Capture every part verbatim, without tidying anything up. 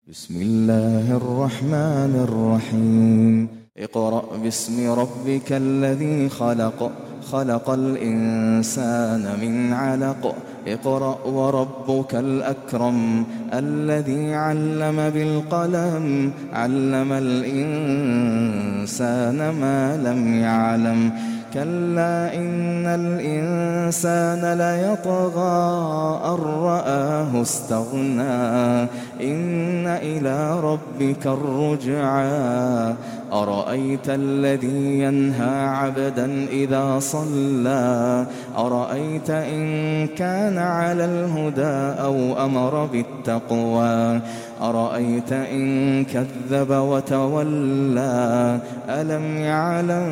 بسم الله الرحمن الرحيم اقرأ باسم ربك الذي خلق خلق الإنسان من علق اقرأ وربك الأكرم الذي علم بالقلم علم الإنسان ما لم يعلم كلا إن الإنسان ليطغى أن رآه استغنى إن إلى ربك الرجعى أرأيت الذي ينهى عبدا إذا صلى أرأيت إن كان على الهدى أو أمر بالتقوى أرأيت إن كذب وتولى ألم يعلم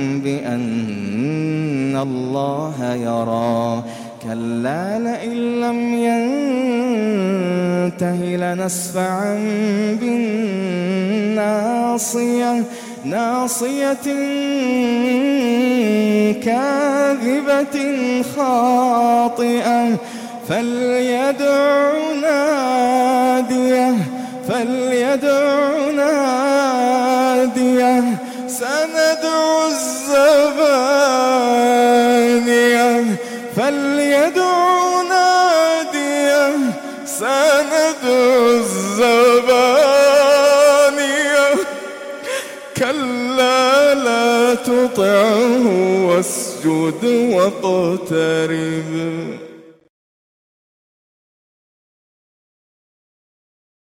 بأن الله يرى كلا لئن لم ينته لنسفعا بالناصية ناصية كاذبة خاطئة فليدع ناديه فليدع ناديه سندع الزبانية فليدع ناديه سندع الزبانية كلا لا تطعه واسجد واقترب.